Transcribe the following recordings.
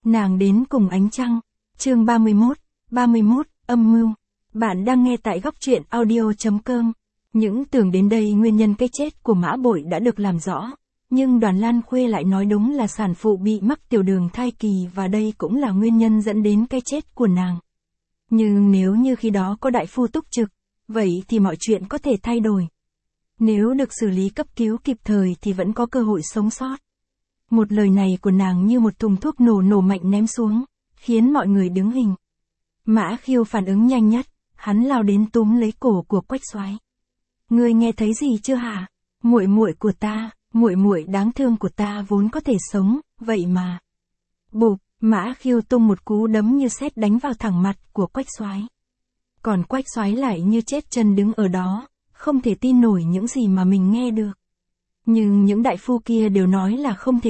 Nàng đến cùng ánh trăng. Chương 31, âm mưu. Bạn đang nghe tại góc truyện audio.com. Những tưởng đến đây nguyên nhân cái chết của Mã Bội đã được làm rõ, nhưng Đoàn Lan Khuê lại nói đúng là sản phụ bị mắc tiểu đường thai kỳ và đây cũng là nguyên nhân dẫn đến cái chết của nàng. Nhưng nếu như khi đó có đại phu túc trực, vậy thì mọi chuyện có thể thay đổi. Nếu được xử lý cấp cứu kịp thời thì vẫn có cơ hội sống sót. Một lời này của nàng như một thùng thuốc nổ mạnh ném xuống, khiến mọi người đứng hình. Mã Khiêu phản ứng nhanh nhất, hắn lao đến túm lấy cổ của Quách Soái. Ngươi nghe thấy gì chưa hả? Muội muội của ta, muội muội đáng thương của ta vốn có thể sống, vậy mà. Bụp, Mã Khiêu tung một cú đấm như sét đánh vào thẳng mặt của Quách Soái. Còn Quách Soái lại như chết chân đứng ở đó, không thể tin nổi những gì mà mình nghe được. Nhưng những đại phu kia đều nói là không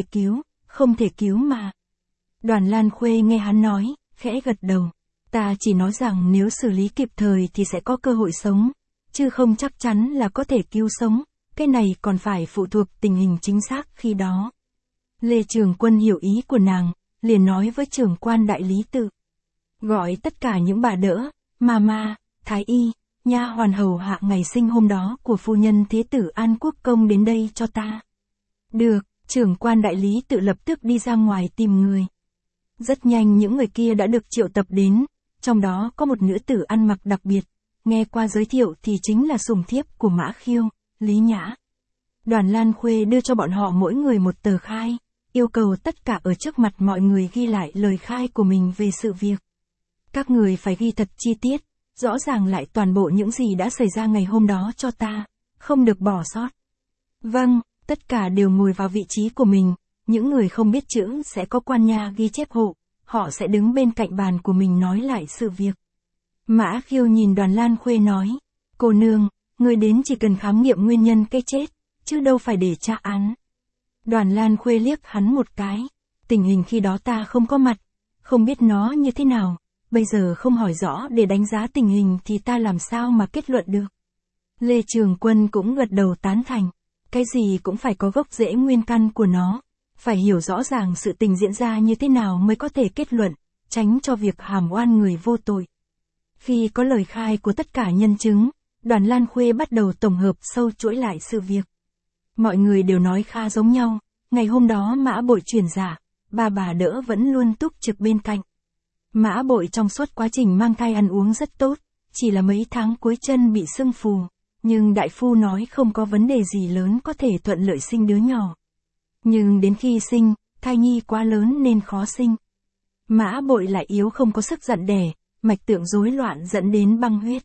thể cứu mà. Đoàn Lan Khuê nghe hắn nói, khẽ gật đầu. Ta chỉ nói rằng nếu xử lý kịp thời thì sẽ có cơ hội sống, chứ không chắc chắn là có thể cứu sống, cái này còn phải phụ thuộc tình hình chính xác khi đó. Lê Trường Quân hiểu ý của nàng, liền nói với trưởng quan đại lý tự. Gọi tất cả những bà đỡ, mama, thái y, nha hoàn hầu hạ ngày sinh hôm đó của phu nhân Thế tử An Quốc Công đến đây cho ta. Được, trưởng quan đại lý tự lập tức đi ra ngoài tìm người. Rất nhanh những người kia đã được triệu tập đến, trong đó có một nữ tử ăn mặc đặc biệt, nghe qua giới thiệu thì chính là sủng thiếp của Mã Khiêu, Lý Nhã. Đoàn Lan Khuê đưa cho bọn họ mỗi người một tờ khai, yêu cầu tất cả ở trước mặt mọi người ghi lại lời khai của mình về sự việc. Các người phải ghi thật chi tiết, rõ ràng lại toàn bộ những gì đã xảy ra ngày hôm đó cho ta, không được bỏ sót. Vâng, tất cả đều ngồi vào vị trí của mình, những người không biết chữ sẽ có quan nha ghi chép hộ, họ sẽ đứng bên cạnh bàn của mình nói lại sự việc. Mã Khiêu nhìn Đoàn Lan Khuê nói, cô nương, người đến chỉ cần khám nghiệm nguyên nhân cái chết, chứ đâu phải để tra án. Đoàn Lan Khuê liếc hắn một cái, tình hình khi đó ta không có mặt, không biết nó như thế nào. Bây giờ không hỏi rõ để đánh giá tình hình thì ta làm sao mà kết luận được. Lê Trường Quân cũng gật đầu tán thành. Cái gì cũng phải có gốc rễ nguyên căn của nó. Phải hiểu rõ ràng sự tình diễn ra như thế nào mới có thể kết luận, tránh cho việc hàm oan người vô tội. Khi có lời khai của tất cả nhân chứng, Đoàn Lan Khuê bắt đầu tổng hợp sâu chuỗi lại sự việc. Mọi người đều nói khá giống nhau. Ngày hôm đó Mã Bội chuyển dạ, bà đỡ vẫn luôn túc trực bên cạnh. Mã Bội trong suốt quá trình mang thai ăn uống rất tốt, chỉ là mấy tháng cuối chân bị sưng phù, nhưng đại phu nói không có vấn đề gì lớn có thể thuận lợi sinh đứa nhỏ. Nhưng đến khi sinh, thai nhi quá lớn nên khó sinh. Mã Bội lại yếu không có sức giận đẻ, mạch tượng rối loạn dẫn đến băng huyết.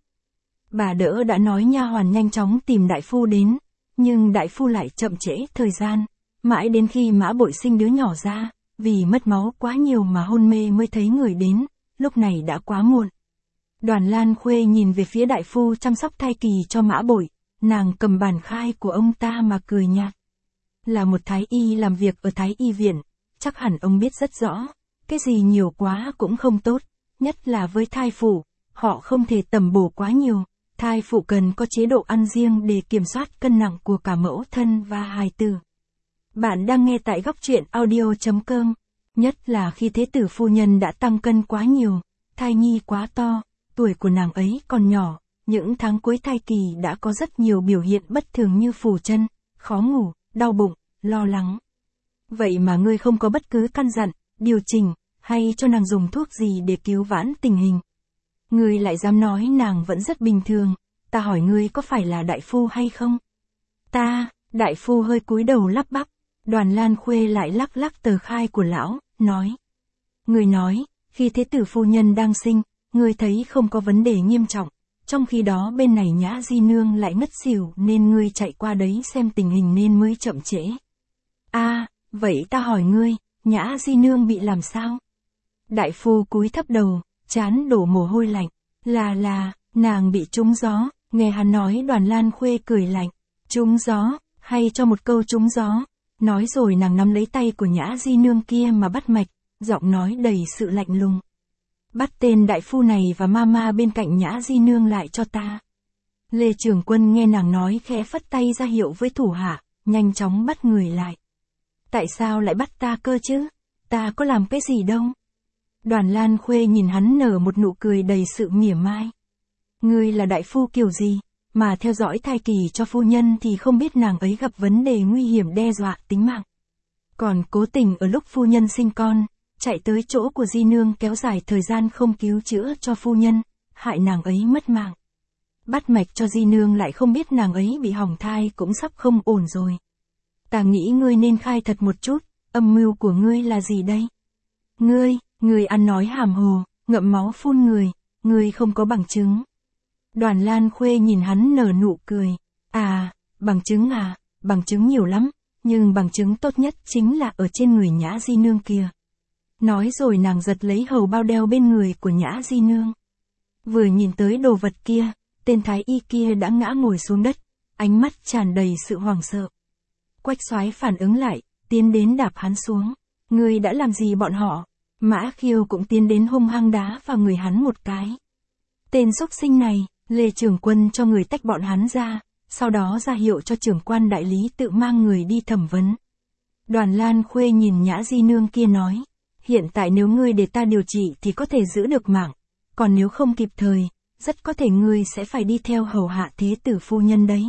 Bà đỡ đã nói nha hoàn nhanh chóng tìm đại phu đến, nhưng đại phu lại chậm trễ thời gian, mãi đến khi Mã Bội sinh đứa nhỏ ra. Vì mất máu quá nhiều mà hôn mê mới thấy người đến, lúc này đã quá muộn. Đoàn Lan Khuê nhìn về phía đại phu chăm sóc thai kỳ cho Mã Bội, nàng cầm bản khai của ông ta mà cười nhạt. Là một thái y làm việc ở thái y viện, chắc hẳn ông biết rất rõ, cái gì nhiều quá cũng không tốt, nhất là với thai phụ, họ không thể tầm bổ quá nhiều, thai phụ cần có chế độ ăn riêng để kiểm soát cân nặng của cả mẫu thân và hài tử. Bạn đang nghe tại góc truyện audio.com, nhất là khi thế tử phu nhân đã tăng cân quá nhiều, thai nhi quá to, tuổi của nàng ấy còn nhỏ, những tháng cuối thai kỳ đã có rất nhiều biểu hiện bất thường như phù chân, khó ngủ, đau bụng, lo lắng. Vậy mà ngươi không có bất cứ căn dặn, điều chỉnh, hay cho nàng dùng thuốc gì để cứu vãn tình hình. Ngươi lại dám nói nàng vẫn rất bình thường, ta hỏi ngươi có phải là đại phu hay không? Đại phu hơi cúi đầu lắp bắp. Đoàn Lan Khuê lại lắc tờ khai của lão, nói. Người nói, khi thế tử phu nhân đang sinh, ngươi thấy không có vấn đề nghiêm trọng, trong khi đó bên này Nhã Di Nương lại ngất xỉu nên ngươi chạy qua đấy xem tình hình nên mới chậm trễ. Vậy ta hỏi ngươi, Nhã Di Nương bị làm sao? Đại phu cúi thấp đầu, trán đổ mồ hôi lạnh, nàng bị trúng gió, nghe hắn nói Đoàn Lan Khuê cười lạnh, trúng gió, hay cho một câu trúng gió. Nói rồi nàng nắm lấy tay của Nhã Di Nương kia mà bắt mạch, giọng nói đầy sự lạnh lùng. Bắt tên đại phu này và mama bên cạnh Nhã Di Nương lại cho ta. Lê Trường Quân nghe nàng nói khẽ phất tay ra hiệu với thủ hạ, nhanh chóng bắt người lại. Tại sao lại bắt ta cơ chứ? Ta có làm cái gì đâu? Đoàn Lan Khuê nhìn hắn nở một nụ cười đầy sự mỉa mai. Ngươi là đại phu kiểu gì, mà theo dõi thai kỳ cho phu nhân thì không biết nàng ấy gặp vấn đề nguy hiểm đe dọa tính mạng. Còn cố tình ở lúc phu nhân sinh con, chạy tới chỗ của di nương kéo dài thời gian không cứu chữa cho phu nhân, hại nàng ấy mất mạng. Bắt mạch cho di nương lại không biết nàng ấy bị hỏng thai cũng sắp không ổn rồi. Ta nghĩ ngươi nên khai thật một chút, âm mưu của ngươi là gì đây? Ngươi ăn nói hàm hồ, ngậm máu phun người, ngươi không có bằng chứng. Đoàn Lan Khuê nhìn hắn nở nụ cười. Bằng chứng nhiều lắm, nhưng bằng chứng tốt nhất chính là ở trên người Nhã di nương kia. Nói rồi nàng giật lấy hầu bao đeo bên người của Nhã di nương. Vừa nhìn tới đồ vật kia, tên thái y kia đã ngã ngồi xuống đất, ánh mắt tràn đầy sự hoảng sợ. Quách Soái phản ứng lại, tiến đến đạp hắn xuống. Ngươi đã làm gì bọn họ? Mã Khiêu cũng tiến đến hung hăng đá vào người hắn một cái. Tên xúc sinh này, Lê Trường Quân cho người tách bọn hắn ra, sau đó ra hiệu cho trưởng quan đại lý tự mang người đi thẩm vấn. Đoàn Lan Khuê nhìn Nhã di nương kia nói, hiện tại nếu ngươi để ta điều trị thì có thể giữ được mạng, còn nếu không kịp thời, rất có thể ngươi sẽ phải đi theo hầu hạ thế tử phu nhân đấy.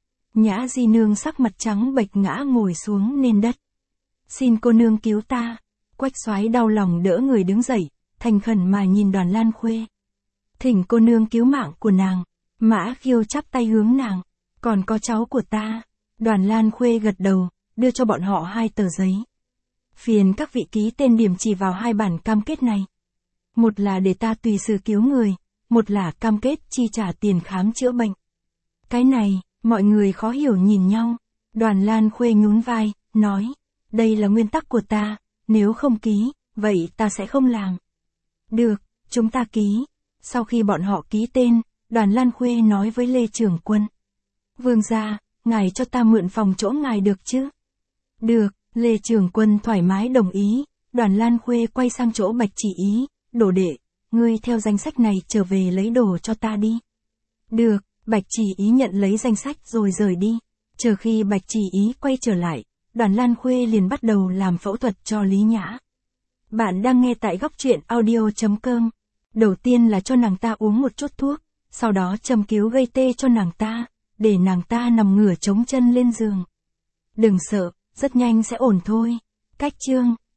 Nhã di nương sắc mặt trắng bệch ngã ngồi xuống nền đất. Xin cô nương cứu ta. Quách Soái đau lòng đỡ người đứng dậy, thành khẩn mà nhìn Đoàn Lan Khuê. Thỉnh cô nương cứu mạng của nàng. Mã Khiêu chắp tay hướng nàng. Còn có cháu của ta. Đoàn Lan Khuê gật đầu, đưa cho bọn họ 2 tờ giấy. Phiền các vị ký tên điểm chỉ vào 2 bản cam kết này. Một là để ta tùy sự cứu người, một là cam kết chi trả tiền khám chữa bệnh. Cái này, mọi người khó hiểu nhìn nhau. Đoàn Lan Khuê nhún vai, nói, đây là nguyên tắc của ta, nếu không ký, vậy ta sẽ không làm. Được, chúng ta ký. Sau khi bọn họ ký tên, Đoàn Lan Khuê nói với Lê Trường Quân. Vương gia, ngài cho ta mượn phòng chỗ ngài được chứ? Được, Lê Trường Quân thoải mái đồng ý. Đoàn Lan Khuê quay sang chỗ Bạch Chỉ Ý, đồ đệ, ngươi theo danh sách này trở về lấy đồ cho ta đi. Được, Bạch Chỉ Ý nhận lấy danh sách rồi rời đi. Chờ khi Bạch Chỉ Ý quay trở lại, Đoàn Lan Khuê liền bắt đầu làm phẫu thuật cho Lý Nhã. Bạn đang nghe tại góc truyện audio.com. Đầu tiên là cho nàng ta uống một chút thuốc, sau đó châm cứu gây tê cho nàng ta, để nàng ta nằm ngửa chống chân lên giường. Đừng sợ, rất nhanh sẽ ổn thôi. Cách chương